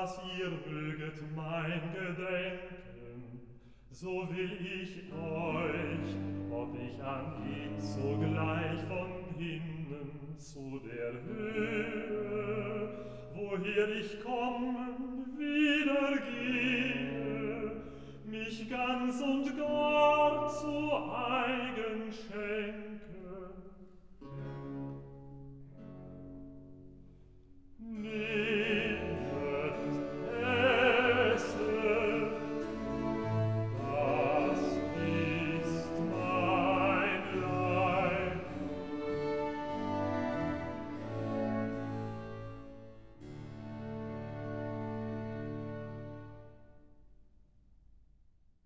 dass ihr möget mein gedenken, so will ich euch, ob ich angeht, sogleich von hinnen zu der Höhe, woher ich kommen, wieder gehe, mich ganz und gar